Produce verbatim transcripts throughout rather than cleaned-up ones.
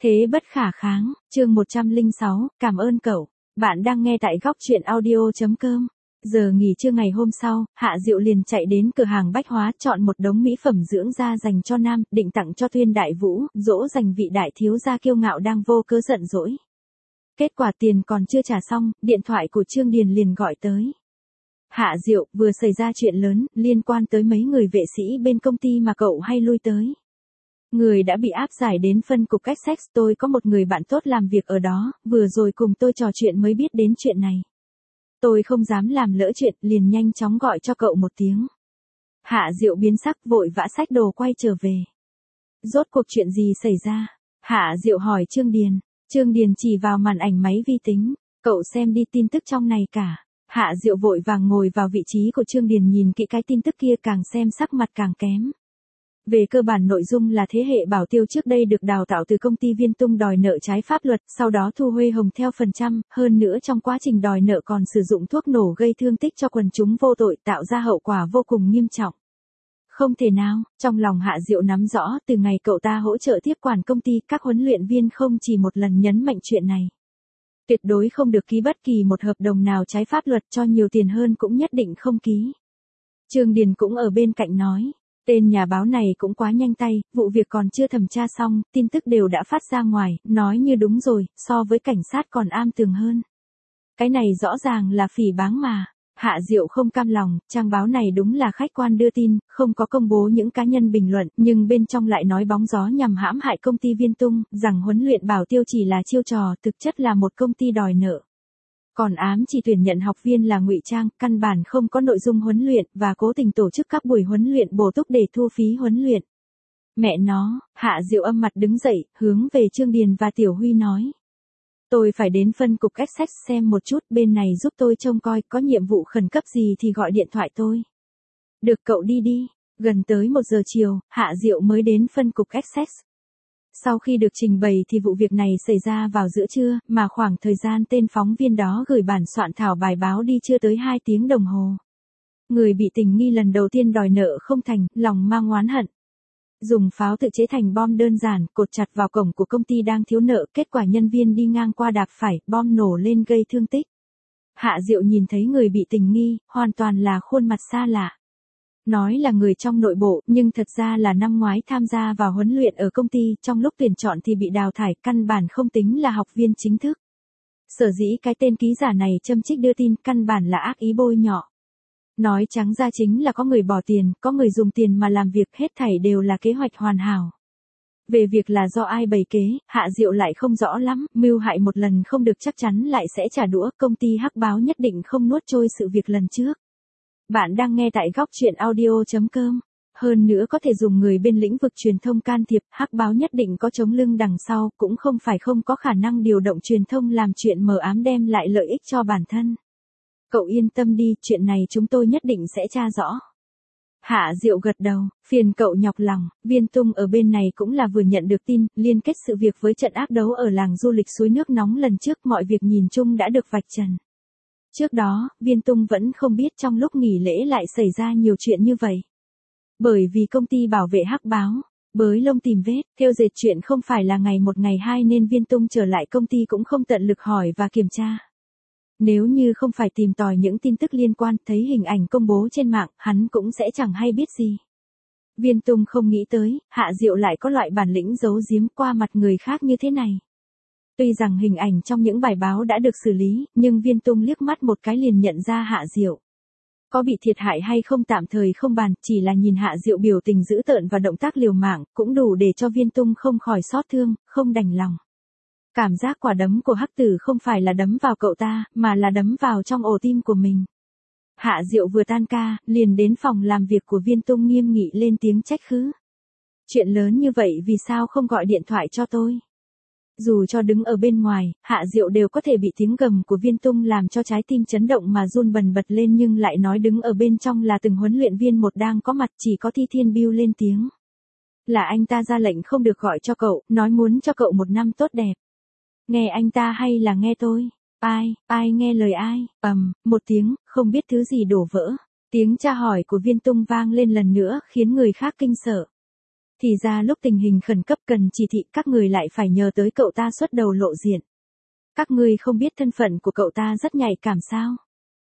Thế bất khả kháng, chương một trăm lẻ sáu, cảm ơn cậu. Bạn đang nghe tại góc truyện audio.com. Giờ nghỉ trưa ngày hôm sau, Hạ Diệu liền chạy đến cửa hàng bách hóa chọn một đống mỹ phẩm dưỡng da dành cho nam, định tặng cho Tuyên Đại Vũ, dỗ dành vị đại thiếu gia kiêu ngạo đang vô cớ giận dỗi. Kết quả tiền còn chưa trả xong, điện thoại của Trương Điền liền gọi tới. Hạ Diệu, vừa xảy ra chuyện lớn, liên quan tới mấy người vệ sĩ bên công ty mà cậu hay lui tới. Người đã bị áp giải đến phân cục Essex, tôi có một người bạn tốt làm việc ở đó, vừa rồi cùng tôi trò chuyện mới biết đến chuyện này. Tôi không dám làm lỡ chuyện, liền nhanh chóng gọi cho cậu một tiếng. Hạ Diệu biến sắc vội vã xách đồ quay trở về. Rốt cuộc chuyện gì xảy ra? Hạ Diệu hỏi Trương Điền. Trương Điền chỉ vào màn ảnh máy vi tính. Cậu xem đi tin tức trong này cả. Hạ Diệu vội vàng ngồi vào vị trí của Trương Điền nhìn kỹ cái tin tức kia, càng xem sắc mặt càng kém. Về cơ bản nội dung là thế hệ Bảo Tiêu trước đây được đào tạo từ công ty Viên Tung đòi nợ trái pháp luật, sau đó thu Huê Hồng theo phần trăm, hơn nữa trong quá trình đòi nợ còn sử dụng thuốc nổ gây thương tích cho quần chúng vô tội, tạo ra hậu quả vô cùng nghiêm trọng. Không thể nào, trong lòng Hạ Diệu nắm rõ, từ ngày cậu ta hỗ trợ tiếp quản công ty, các huấn luyện viên không chỉ một lần nhấn mạnh chuyện này. Tuyệt đối không được ký bất kỳ một hợp đồng nào trái pháp luật, cho nhiều tiền hơn cũng nhất định không ký. Trương Điền cũng ở bên cạnh nói. Tên nhà báo này cũng quá nhanh tay, vụ việc còn chưa thẩm tra xong, tin tức đều đã phát ra ngoài, nói như đúng rồi, so với cảnh sát còn am tường hơn. Cái này rõ ràng là phỉ báng mà. Hạ Diệu không cam lòng, trang báo này đúng là khách quan đưa tin, không có công bố những cá nhân bình luận, nhưng bên trong lại nói bóng gió nhằm hãm hại công ty Viên Tung, rằng huấn luyện Bảo Tiêu chỉ là chiêu trò, thực chất là một công ty đòi nợ. Còn ám chỉ tuyển nhận học viên là ngụy trang, căn bản không có nội dung huấn luyện, và cố tình tổ chức các buổi huấn luyện bổ túc để thu phí huấn luyện. Mẹ nó, Hạ Diệu âm mặt đứng dậy, hướng về Trương Điền và Tiểu Huy nói. Tôi phải đến phân cục Essex xem một chút, bên này giúp tôi trông coi, có nhiệm vụ khẩn cấp gì thì gọi điện thoại tôi. Được, cậu đi đi. Gần tới một giờ chiều, Hạ Diệu mới đến phân cục Essex. Sau khi được trình bày thì vụ việc này xảy ra vào giữa trưa, mà khoảng thời gian tên phóng viên đó gửi bản soạn thảo bài báo đi chưa tới hai tiếng đồng hồ. Người bị tình nghi lần đầu tiên đòi nợ không thành, lòng mang oán hận. Dùng pháo tự chế thành bom đơn giản, cột chặt vào cổng của công ty đang thiếu nợ, kết quả nhân viên đi ngang qua đạp phải, bom nổ lên gây thương tích. Hạ Diệu nhìn thấy người bị tình nghi, hoàn toàn là khuôn mặt xa lạ. Nói là người trong nội bộ, nhưng thật ra là năm ngoái tham gia vào huấn luyện ở công ty, trong lúc tuyển chọn thì bị đào thải, căn bản không tính là học viên chính thức. Sở dĩ cái tên ký giả này châm chích đưa tin, căn bản là ác ý bôi nhọ. Nói trắng ra chính là có người bỏ tiền, có người dùng tiền mà làm việc, hết thảy đều là kế hoạch hoàn hảo. Về việc là do ai bày kế, Hạ Diệu lại không rõ lắm, mưu hại một lần không được chắc chắn lại sẽ trả đũa, công ty Hắc Báo nhất định không nuốt trôi sự việc lần trước. Bạn đang nghe tại góc truyện audio.com. Hơn nữa có thể dùng người bên lĩnh vực truyền thông can thiệp, Hắc Báo nhất định có chống lưng đằng sau, cũng không phải không có khả năng điều động truyền thông làm chuyện mờ ám đem lại lợi ích cho bản thân. Cậu yên tâm đi, chuyện này chúng tôi nhất định sẽ tra rõ. Hạ Diệu gật đầu, phiền cậu nhọc lòng, Viên Tung ở bên này cũng là vừa nhận được tin, liên kết sự việc với trận ác đấu ở làng du lịch suối nước nóng lần trước, mọi việc nhìn chung đã được vạch trần. Trước đó, Viên Tung vẫn không biết trong lúc nghỉ lễ lại xảy ra nhiều chuyện như vậy. Bởi vì công ty bảo vệ Hắc Báo, bới lông tìm vết, theo dệt chuyện không phải là ngày một ngày hai nên Viên Tung trở lại công ty cũng không tận lực hỏi và kiểm tra. Nếu như không phải tìm tòi những tin tức liên quan, thấy hình ảnh công bố trên mạng, hắn cũng sẽ chẳng hay biết gì. Viên Tung không nghĩ tới, Hạ Diệu lại có loại bản lĩnh giấu giếm qua mặt người khác như thế này. Tuy rằng hình ảnh trong những bài báo đã được xử lý, nhưng Viên Tung liếc mắt một cái liền nhận ra Hạ Diệu. Có bị thiệt hại hay không tạm thời không bàn, chỉ là nhìn Hạ Diệu biểu tình dữ tợn và động tác liều mạng, cũng đủ để cho Viên Tung không khỏi xót thương, không đành lòng. Cảm giác quả đấm của Hắc Tử không phải là đấm vào cậu ta, mà là đấm vào trong ổ tim của mình. Hạ Diệu vừa tan ca, liền đến phòng làm việc của Viên Tung nghiêm nghị lên tiếng trách khứ. Chuyện lớn như vậy vì sao không gọi điện thoại cho tôi? Dù cho đứng ở bên ngoài, Hạ Diệu đều có thể bị tiếng gầm của Viên Tung làm cho trái tim chấn động mà run bần bật lên, nhưng lại nói đứng ở bên trong là từng huấn luyện viên một đang có mặt, chỉ có Thi Thiên Biêu lên tiếng. Là anh ta ra lệnh không được gọi cho cậu, nói muốn cho cậu một năm tốt đẹp. Nghe anh ta hay là nghe tôi? Ai, ai nghe lời ai? Ầm, một tiếng, không biết thứ gì đổ vỡ. Tiếng tra hỏi của Viên Tung vang lên lần nữa khiến người khác kinh sợ. Thì ra lúc tình hình khẩn cấp cần chỉ thị các người lại phải nhờ tới cậu ta xuất đầu lộ diện. Các ngươi không biết thân phận của cậu ta rất nhạy cảm sao?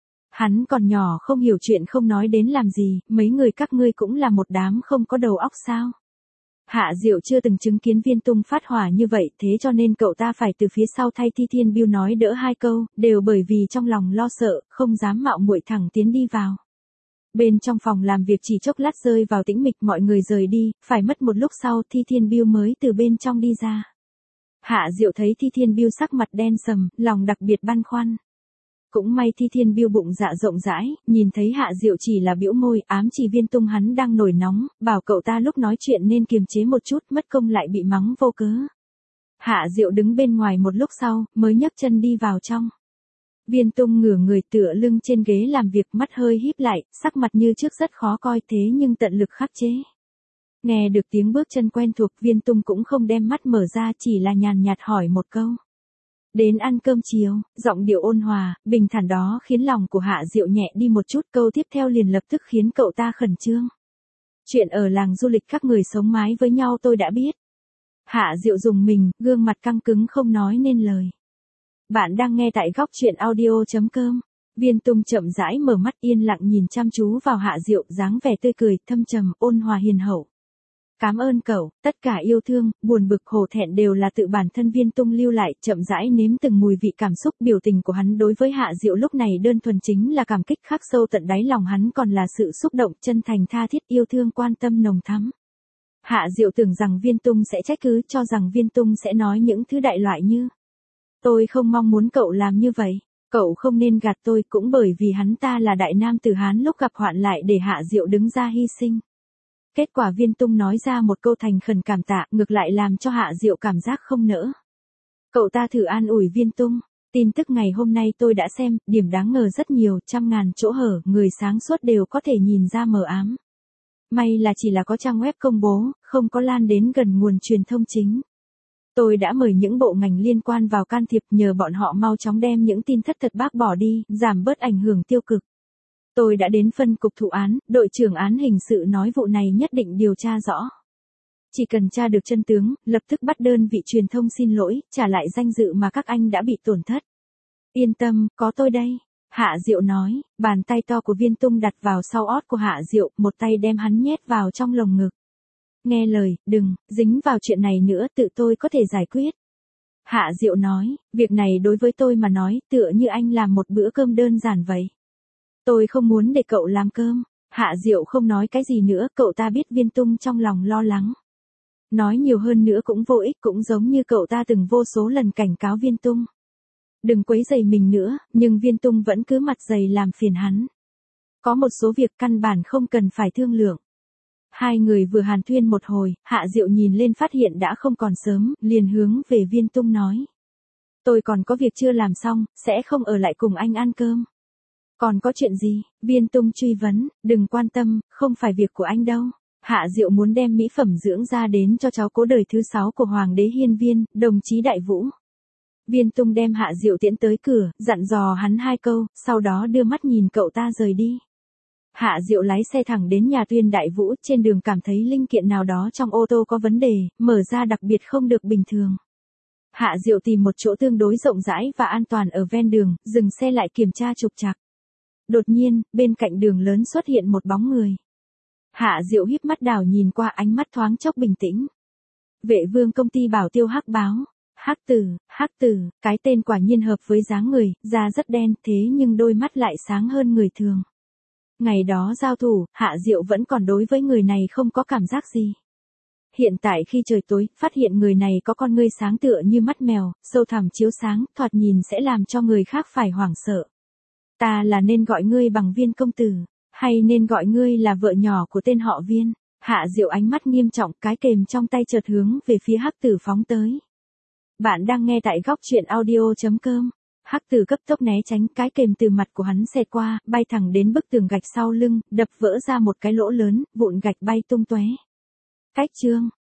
Hắn còn nhỏ không hiểu chuyện không nói đến làm gì, mấy người các ngươi cũng là một đám không có đầu óc sao? Hạ Diệu chưa từng chứng kiến Viên Tung phát hỏa như vậy, thế cho nên cậu ta phải từ phía sau thay Thi Thiên Biêu nói đỡ hai câu, đều bởi vì trong lòng lo sợ, không dám mạo muội thẳng tiến đi vào. Bên trong phòng làm việc chỉ chốc lát rơi vào tĩnh mịch, mọi người rời đi, phải mất một lúc sau Thi Thiên Biêu mới từ bên trong đi ra. Hạ Diệu thấy Thi Thiên Biêu sắc mặt đen sầm, lòng đặc biệt băn khoăn. Cũng may Thi Thiên Biêu bụng dạ rộng rãi, nhìn thấy Hạ Diệu chỉ là bĩu môi, ám chỉ Viên Tung hắn đang nổi nóng, bảo cậu ta lúc nói chuyện nên kiềm chế một chút, mất công lại bị mắng vô cớ. Hạ Diệu đứng bên ngoài một lúc sau, mới nhấc chân đi vào trong. Viên Tung ngửa người tựa lưng trên ghế làm việc, mắt hơi híp lại, sắc mặt như trước rất khó coi thế nhưng tận lực khắc chế. Nghe được tiếng bước chân quen thuộc, Viên Tung cũng không đem mắt mở ra, chỉ là nhàn nhạt hỏi một câu. Đến ăn cơm chiều, giọng điệu ôn hòa, bình thản đó khiến lòng của Hạ Diệu nhẹ đi một chút, câu tiếp theo liền lập tức khiến cậu ta khẩn trương. Chuyện ở làng du lịch các người sống mái với nhau tôi đã biết. Hạ Diệu dùng mình, gương mặt căng cứng không nói nên lời. Bạn đang nghe tại góc chuyện audio chấm com. Viên Tung chậm rãi mở mắt yên lặng nhìn chăm chú vào Hạ Diệu, dáng vẻ tươi cười, thâm trầm, ôn hòa hiền hậu. Cảm ơn cậu, tất cả yêu thương, buồn bực hổ thẹn đều là tự bản thân Viên Tung lưu lại, chậm rãi nếm từng mùi vị cảm xúc, biểu tình của hắn đối với Hạ Diệu lúc này đơn thuần chính là cảm kích khắc sâu tận đáy lòng hắn, còn là sự xúc động, chân thành tha thiết, yêu thương quan tâm nồng thắm. Hạ Diệu tưởng rằng Viên Tung sẽ trách cứ, cho rằng Viên Tung sẽ nói những thứ đại loại như: tôi không mong muốn cậu làm như vậy, cậu không nên gạt tôi, cũng bởi vì hắn ta là đại nam tử Hán lúc gặp hoạn lại để Hạ Diệu đứng ra hy sinh. Kết quả Viên Tung nói ra một câu thành khẩn cảm tạ, ngược lại làm cho Hạ Diệu cảm giác không nỡ. Cậu ta thử an ủi Viên Tung, tin tức ngày hôm nay tôi đã xem, điểm đáng ngờ rất nhiều, trăm ngàn chỗ hở, người sáng suốt đều có thể nhìn ra mờ ám. May là chỉ là có trang web công bố, không có lan đến gần nguồn truyền thông chính. Tôi đã mời những bộ ngành liên quan vào can thiệp, nhờ bọn họ mau chóng đem những tin thất thật bác bỏ đi, giảm bớt ảnh hưởng tiêu cực. Tôi đã đến phân cục thụ án, đội trưởng án hình sự nói vụ này nhất định điều tra rõ. Chỉ cần tra được chân tướng, lập tức bắt đơn vị truyền thông xin lỗi, trả lại danh dự mà các anh đã bị tổn thất. Yên tâm, có tôi đây. Hạ Diệu nói, bàn tay to của Viên Tung đặt vào sau ót của Hạ Diệu, một tay đem hắn nhét vào trong lồng ngực. Nghe lời, đừng, dính vào chuyện này nữa, tự tôi có thể giải quyết. Hạ Diệu nói, việc này đối với tôi mà nói, tựa như anh làm một bữa cơm đơn giản vậy. Tôi không muốn để cậu làm cơm. Hạ Diệu không nói cái gì nữa, cậu ta biết Viên Tung trong lòng lo lắng. Nói nhiều hơn nữa cũng vô ích, cũng giống như cậu ta từng vô số lần cảnh cáo Viên Tung. Đừng quấy rầy mình nữa, nhưng Viên Tung vẫn cứ mặt dày làm phiền hắn. Có một số việc căn bản không cần phải thương lượng. Hai người vừa hàn thuyên một hồi, Hạ Diệu nhìn lên phát hiện đã không còn sớm, liền hướng về Viên Tung nói. Tôi còn có việc chưa làm xong, sẽ không ở lại cùng anh ăn cơm. Còn có chuyện gì? Viên Tung truy vấn, đừng quan tâm, không phải việc của anh đâu. Hạ Diệu muốn đem mỹ phẩm dưỡng da đến cho cháu cố đời thứ sáu của Hoàng đế Hiên Viên, đồng chí Đại Vũ. Viên Tung đem Hạ Diệu tiễn tới cửa, dặn dò hắn hai câu, sau đó đưa mắt nhìn cậu ta rời đi. Hạ Diệu lái xe thẳng đến nhà Tuyên Đại Vũ, trên đường cảm thấy linh kiện nào đó trong ô tô có vấn đề, mở ra đặc biệt không được bình thường. Hạ Diệu tìm một chỗ tương đối rộng rãi và an toàn ở ven đường, dừng xe lại kiểm tra trục trặc. Đột nhiên, bên cạnh đường lớn xuất hiện một bóng người. Hạ Diệu híp mắt đảo nhìn qua, ánh mắt thoáng chốc bình tĩnh. Vệ Vương công ty Bảo Tiêu Hắc Báo. Hắc Tử, Hắc Tử, cái tên quả nhiên hợp với dáng người, da rất đen, thế nhưng đôi mắt lại sáng hơn người thường. Ngày đó giao thủ, Hạ Diệu vẫn còn đối với người này không có cảm giác gì. Hiện tại khi trời tối, phát hiện người này có con ngươi sáng tựa như mắt mèo, sâu thẳm chiếu sáng, thoạt nhìn sẽ làm cho người khác phải hoảng sợ. Ta là nên gọi ngươi bằng Viên công tử, hay nên gọi ngươi là vợ nhỏ của tên họ Viên? Hạ Diệu ánh mắt nghiêm trọng, cái kềm trong tay chợt hướng về phía Hắc Tử phóng tới. Bạn đang nghe tại góc chuyện audio chấm com. Hắc Tử cấp tốc né tránh, cái kềm từ mặt của hắn xẹt qua, bay thẳng đến bức tường gạch sau lưng, đập vỡ ra một cái lỗ lớn, vụn gạch bay tung tóe. Cách chương,